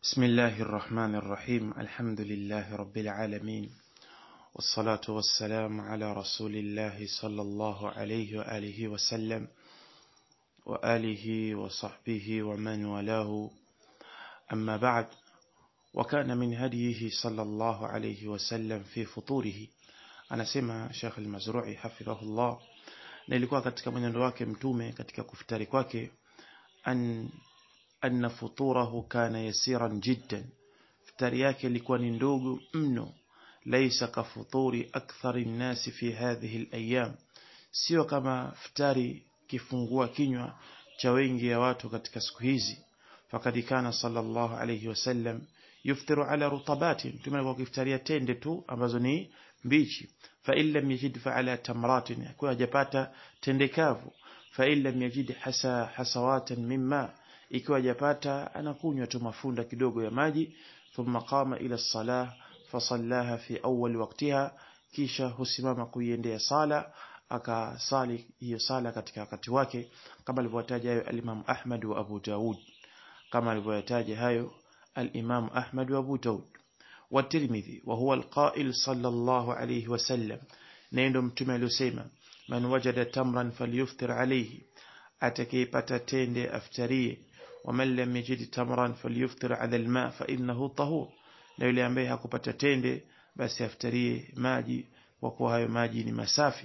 بسم الله الرحمن الرحيم. الحمد لله رب العالمين، والصلاة والسلام على رسول الله صلى الله عليه وآله وسلم وآله وصحبه ومن والاه، أما بعد. وكان من هديه صلى الله عليه وسلم في فطوره. Anasema Sheikh Al-Mazrui hafidhahullah, na ilikuwa katika mwenendo wake mtume katika kufutari kwake, anna futurahu kana yasiran jiddan, futari yake ilikuwa ni ndogo mno. Laysa ka futuri akthari nnasi fi hadhihi al-ayyam, sio kama futari kifungua kinywa cha wengi ya watu katika siku hizi. Fakad kana sallallahu alayhi wasallam yuftiru ala rutabati, mtume alikuwa akifutaria tende tu ambazo ni mbichi. Fa illam yajid fa ala tamratin, kwa hajapata tende kavu. Fa illam yajid hasawatan mimma, ikiwa hajapata anakunywa tu mafunda kidogo ya maji. Thumma qama ila as-salah fasallaha fi awwal waqtiha, kisha husimama kuiendea sala, akasali hiyo sala katika wakati wake, kama alivyotaja hayo al-Imam Ahmad wa Abu Daud, kama alivyotaja hayo al-Imam Ahmad wa Abu Daud wa Tirmidhi. Wa huwa al-qa'il sallallahu alayhi wasallam, nendo mtume aliyosema, man wajada tamran falyuftir alayhi, atakayepata tende aftarie. Wa man lam yajid tamran falyuftir ala al-ma fa innahu tahur, na yule ambaye hakupata tende basi aftarie maji, kwa kuwa hayo maji ni masafi.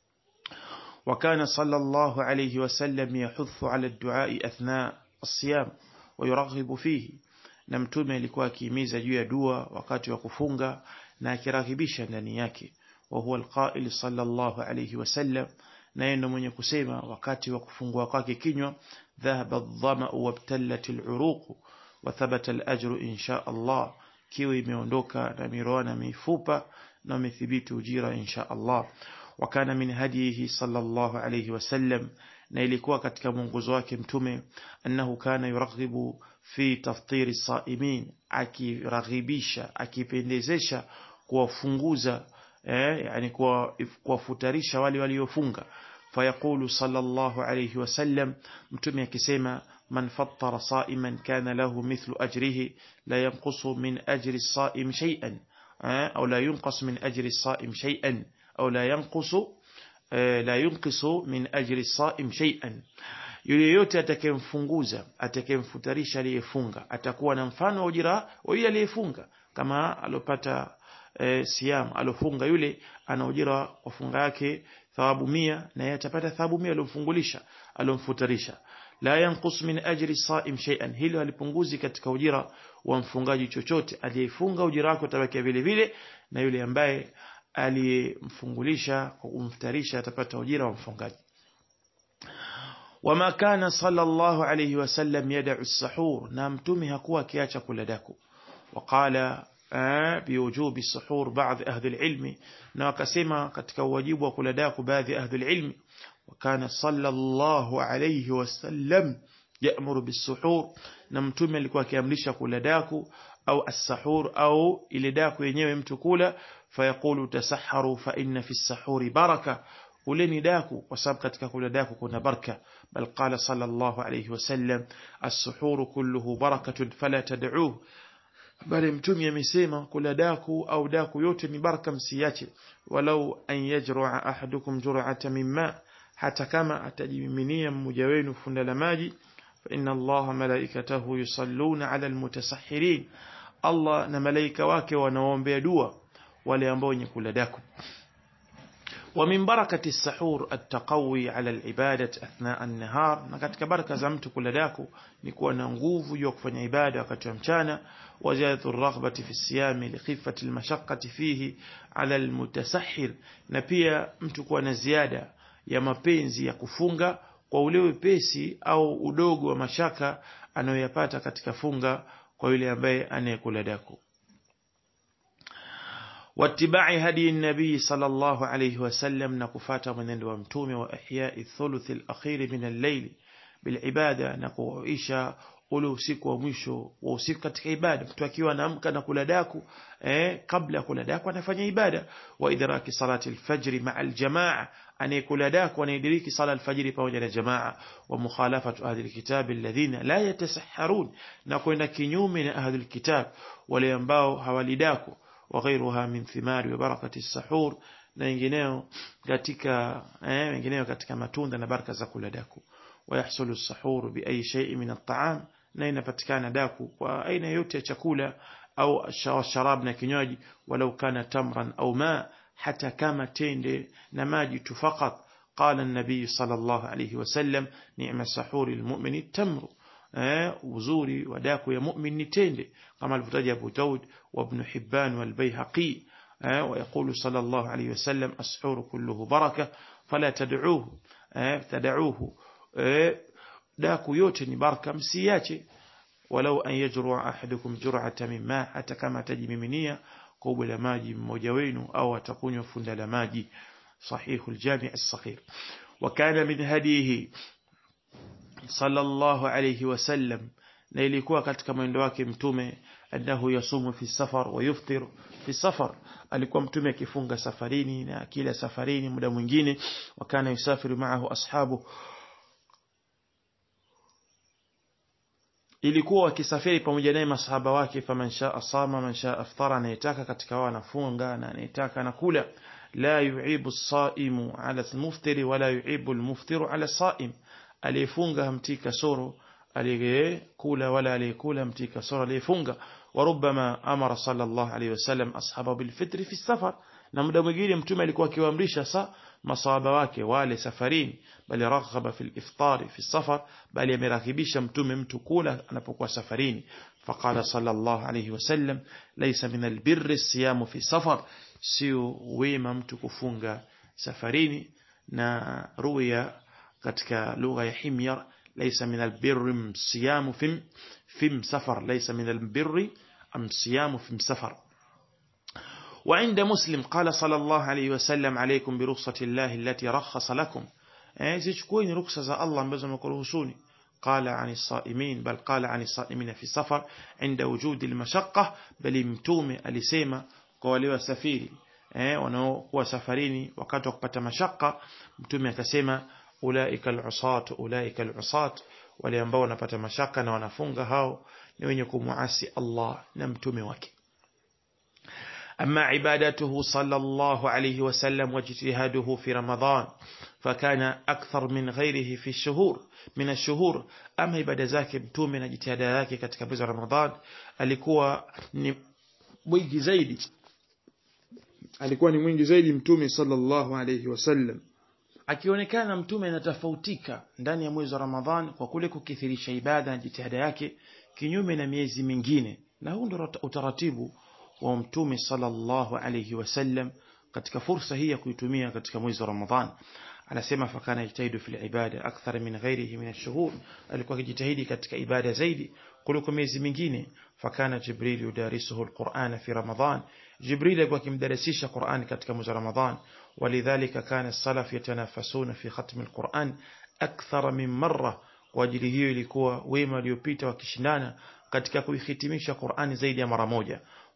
Wa kana sallallahu alayhi wasallam yahuthu ala ad-du'a athna as-siyam wa yuraghibu fihi, na mtume alikuwa akihimiza juu ya dua wakati wa kufunga na akiraghibisha ndani yake. Wa huwa al-qa'il sallallahu alayhi wasallam, na yeye ndo mwenye kusema wakati wa kufungua kwake kinywa, dhahaba adh-dhama'u wabtallat al-uruq wa thabata al-ajru insha Allah, kiwa imeondoka na miroana mifupa na umethibiti ujira insha Allah. Wa kana min hadihi sallallahu alayhi wasallam, na ilikuwa katika mwongozo wake mtume, annahu kana yuraghibu fi taftiri saimin, akiraghibisha akipendezesha kuwafunguza yani kuwafutarisha wale waliofunga. Fayaqulu sallallahu alayhi wasallam, mtume akisema, man fattara saiman kana lahu mithlu ajrihi la yanqusu min ajri as-saim shay'an au la yunqas min ajri as-saim shay'an au la yunqisu min ajri as-saim shay'an. Yule yote atakayemfunguza, atakayemfutarisha aliyefunga, atakuwa na mfano wa ujira wa yule aliyefunga. Kama alopata siyam alofunga, yule ana ujira wa funga yake thawabu 100, na yeye atapata thawabu 100 alomfungulisha alomfutarisha. La yanqus min ajri saim shay'an, hilo alipunguzi katika ujira wa mfungaji chochote. Aliyefunga ujira wake utabaki vile vile, na yule ambaye aliyemfungulisha kwa kumfutarisha atapata ujira wa mfungaji. Wama kana sallallahu alayhi wasallam yad'u as-sahur, na mtume hakuwa akiacha kula daku. Waqala biwujubi as-suhur ba'd ahli al-ilm, na wakasema katika wajibu wa kula daku baadhi ahli al-ilm. Wakana sallallahu alayhi wasallam ya'muru bis-suhur, na mtume alikuwa akiamrisha kula daku au as-sahur au ile daku yenyewe mtu kula. Fayaqulu tasahharu fa inna fi as-sahuri baraka, uleni daku kwa sababu katika kula daku kuna baraka. Bal qala sallallahu alayhi wasallam, as-suhuru kulluhu barakatun fala tad'uhu, bali mtume amesema kula daku au daku yote ni baraka, msiache. Walau an yajru'a ahadukum jur'atan mimma, hata kama atajimiminia mmoja wenu funda la maji. Fa inna Allaha malaikatahu yusalluna 'ala al-mutasahhirin, Allah na malaika wake wanaombea dua wale ambao wenye kula daku. Wa min barakati as-sahur at-taqawi 'ala al-ibadati athna an-nahar, na katika baraka za mtu kula daku ni kuwa na nguvu ya kufanya ibada wakati wa mchana. Wa ziyadatu ar-raghbati fi as-siyam li khifati al-mashaqqati fihi 'ala al-mutasahhir, na pia mtu kuwa na ziada ya mapenzi ya kufunga kwa ule wepesi au udogo wa mashaka anayoyapata katika funga kwa yule ambaye anayekula daku. Wattiba'i hadi an-nabii sallallahu alayhi wasallam, na kufata mwenendo wa mtume. Wa ihya'i thuluth al-akhir min al-layl bil ibada, na kuisha ule usiku wa mwisho wa usiku katika ibada. Mtu akiwa anaamka na kula daku kabla ya kula daku anafanya ibada. Wa idraki salati al-fajr ma'a al-jamaa anayekula daku anayediriki sala alfajiri pamoja na jamaa, wa mukhalafatu ahli alkitab alladhina la yatasahharun, na kwenda kinyume na ahli alkitab wale ambao hawalidaku, wa ghayruha min thimari wa barakati as-sahur, na wengineo katika matunda na baraka za kula daku. Wa yahsulu as-sahur bi ayi shay'in min at-ta'am, na inapatikana daku kwa aina yote ya chakula au sharab na kinywaji, walau kana tamran au ma, hata kama tende na maji tu fakat. Qala an-nabiy sallallahu alayhi wasallam, ni'ma sahuri al-mu'min at-tamru, uzuri wa daku ya mu'min ni tende, kama alivyotaja Abu Daud wa Ibn Hibban wal Bayhaqi. ويقول صلى الله عليه وسلم السحور كله بركة فلا تدعوه daku yote ni baraka, msiache. Walau an yajru'a ahadukum jur'atan min ma, hata kama atajimiminia kobo la maji mmoja wenu, au atakunywa funda la maji. Sahihul Jami' as-Saghir. Wa kana min hadihi sallallahu alayhi wasallam, na ilikuwa katika mwendo wake mtume, annahu yasumu fi safar wa yuftir fi safar, alikuwa mtume akifunga safarini na kila safarini muda mwingine. Wa kana yusafiru ma'ahu ashabu, ilikuwa wakisafiri pamoja naye masahaba wake. Faman shaa sama man shaa aftara, anayetaka katika wao anafunga na anayetaka anakula. La yu'ibu as-saimu 'ala al-muftiri wa la yu'ibu al-muftiru 'ala as-saim, aliyefunga hamtii kasoro aliyekula, wala aliyekula hamtii kasoro aliyefunga. Wa rubbama amara sallallahu alayhi wasallam ashabahu bil fitri fi safar, na muda mwingine mtume alikuwa akiwaamrisha masahaba wake wale safarini, bali raghaba fil iftari fi safar, bali amerakibisha mtume mtu kula anapokuwa safarini. Faqala sallallahu alayhi wasallam, laysa min albirri siyamu fi safar, sio wema mtu kufunga safarini. Na ruya katika lugha ya Himyar, laysa min albirri siyamu fi safar, laysa min albirri siyamu fi safar. وعند مسلم قال صلى الله عليه وسلم عليكم برخصة الله التي رخص لكم, zichukueni ruksa za Allah ambazo amekuruhusuni. قال عن الصائمين, بل قال عن الصائمين في السفر عند وجود المشقة, bali mtume alisema kwa wale wasafiri wanaokuwa safarini wakati wa kupata mashaka, mtume akasema ulaika al-usat, wale ambao wanapata mashaka na wanafunga, hao ni wenye kumuasi Allah na mtume wake. أما عبادته صلى الله عليه وسلم واجتهاده في رمضان فكان أكثر من غيره في من الشهور. أما عبادة ذاك متومة na jitihada yake katika mwezi wa Ramadhan alikuwa ni mwingi zaidi mtume sallallahu alayhi wasallam, akionekana mtume anatofautika ndani ya mwezi wa Ramadhan kwa kule kukithirisha ibada na jitihada yake kinyume na miezi mingine. Na huu ndio utaratibu wa mtume sallallahu alayhi wasallam katika fursa hii ya kuitumia katika mwezi wa Ramadhan. Anasema fakana yajtahidu fil ibada akthar min ghairihi min ash-shuhur, alikuwa akijitahidi katika ibada zaidi kuliko miezi mingine. Fakana Jibril yudarisuhu al-Qur'ana fi Ramadhan, Jibril alikuwa akimdarasisha Qur'an katika mwezi wa Ramadhan. Walidhalika kana as-salaf yatanafasuna fi khatm al-Qur'an akthar min marra, kwa ajili hiyo ilikuwa wema waliopita wakishindana katika kuihitimisha Qur'ani zaidi ya mara moja.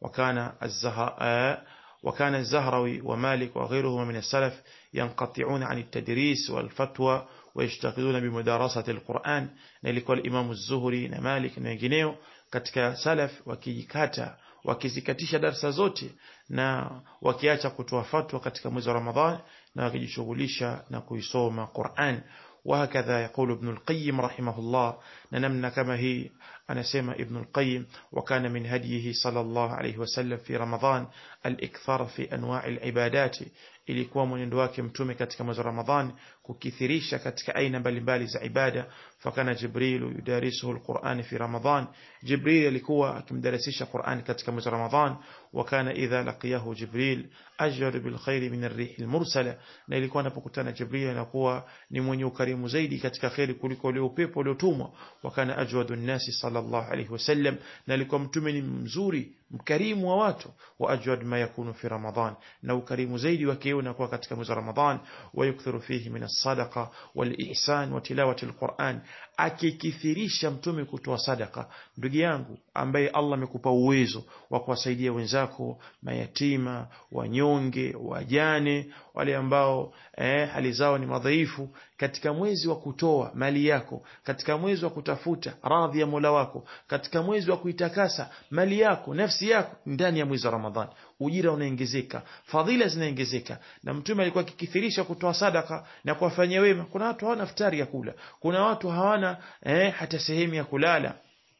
وكان الزهروي ومالك وغيرهما من السلف ينقطعون عن التدريس والفتوى ويشتغلون بمدارسة القرآن. نلقى الإمام الزهري ومالك wengineo katika salaf wakizikatisha darasa zote na wakiacha kutoa fatwa katika mwezi wa Ramadhan na wakijishughulisha na kuisoma Qur'an. وهكذا يقول ابن القيم رحمه الله, ننمنا كما هي أنا سيما ابن القيم. وكان من هديه صلى الله عليه وسلم في رمضان الإكثار في أنواع العبادات, ilikuwa mwenendo wake mtume katika mwezi wa Ramadhani kukithirisha katika aina mbalimbali za ibada. Fakana Jibril yudarisuhu alquran fi Ramadhan, Jibril alikuwa akimdarasisha Qur'an katika mwezi wa Ramadhan. Wakana idha laqiyahu Jibril ajwad bil khair min ar-rih al-mursala, na ilikuwa anapokutana Jibril anakuwa ni mwenye ukarimu zaidi katika khairi kuliko ule upepo uliotumwa. Wakana ajwadun nasi sallallahu alayhi wasallam, na alikuwa mtume ni mzuri mkarimu wa watu. Wa ajwad ma yakunu fi Ramadhan, na ukarimu zaidi wake unakuwa katika mwezi wa Ramadhan. Wa yukthiru fihi min as-sadaqa wal ihsan wa tilawati al-Qur'an, akikithirisha mtume kutoa sadaka. Ndugu yangu ambaye Allah amekupa uwezo wa kuwasaidia wenzako, mayatima, wanyonge, wajane, wale ambao hali zao ni madhaifu, katika mwezi wa kutoa mali yako, katika mwezi wa kutafuta radhi ya Mola wako, katika mwezi wa kuitakasa mali yako, nafsi yako, ndani ya mwezi wa Ramadhani, ujira unaongezeka, fadhila zinaongezeka. Na mtume alikuwa akikithirisha kutoa sadaka na kuwafanyia wema. Kuna watu hawana iftari ya kula, kuna watu hawana hata sehemu ya kulala,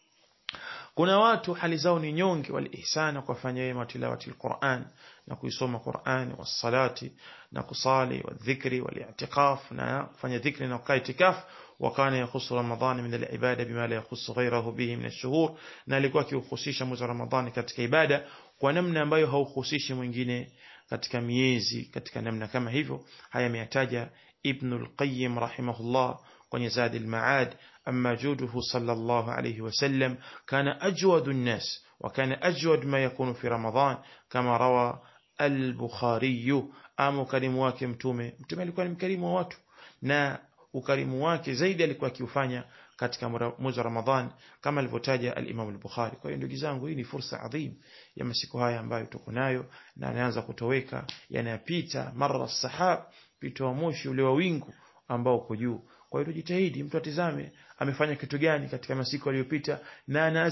kuna watu hali zao ni nyonge. Wal ihsana, kufanya wema, tilawati alquran, na kuisoma Qur'an, wasalati, na kusali, wadhikri, wal-i'tikaf, na kufanya dhikri na kukaa itikaf. Wakana yakhusu Ramadhani min al-ibada bima la yakhusu ghayrahu bihi min ash-shuhur, na alikuwa akiukhusisha mwezi wa Ramadhani katika ibada kwa namna ambayo hauhusishi mwingine katika miezi, katika namna kama hivyo. Haya ameyataja Ibn al-Qayyim rahimahullah kwenye Zad al-Ma'ad. Amma juduhu sallallahu alayhi wasallam kana ajwadu an-nas wa kana ajwad ma yakunu fi Ramadan, kama rawa al-Bukhari. Ama ukarimu wake mtume alikuwa ni mkarimu wa watu, na ukarimu wake zaidi alikuwa akiufanya katika mwezi wa Ramadhan, kama alivyotaja al-Imam al-Bukhari. Kwa hiyo ndugu zangu, hii ni fursa adhim ya masiku haya ambayo tuko nayo, na anaanza kutoweka, yanapita mara sahab, pito wa moshi ule wa wingu ambao uko juu. Kwa hiyo tujitahidi, mtu atizame amefanya kitu gani katika masiku aliyopita, na ana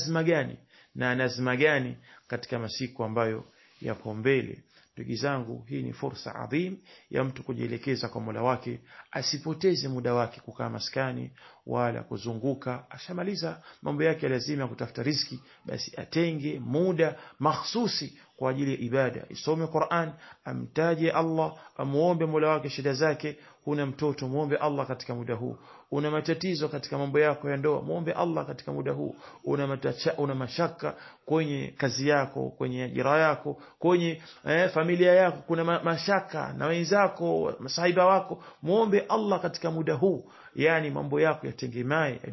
azma gani katika masiku ambayo yapo mbele. Ndugu zangu, hii ni fursa adhim ya mtu kujielekeza kwa Mola wake, asipoteze muda wake kukaa maskani wala kuzunguka. Ashamaliza mambo yake lazima kutafuta riziki, basi atenge muda mahsusi kwa ajili ya ibada. Isome Qur'an, amtaje Allah, amuombe Mola wake shida zake. Una mtoto, muombe Allah katika muda huu. Una matatizo katika mambo yako ya ndoa, muombe Allah katika muda huu. Una mashaka kwenye kazi yako, kwenye ajira yako, kwenye familia yako, kuna mashaka na wenzako, masahiba wako, muombe Allah katika muda huu. Yani mambo yako yatengemae.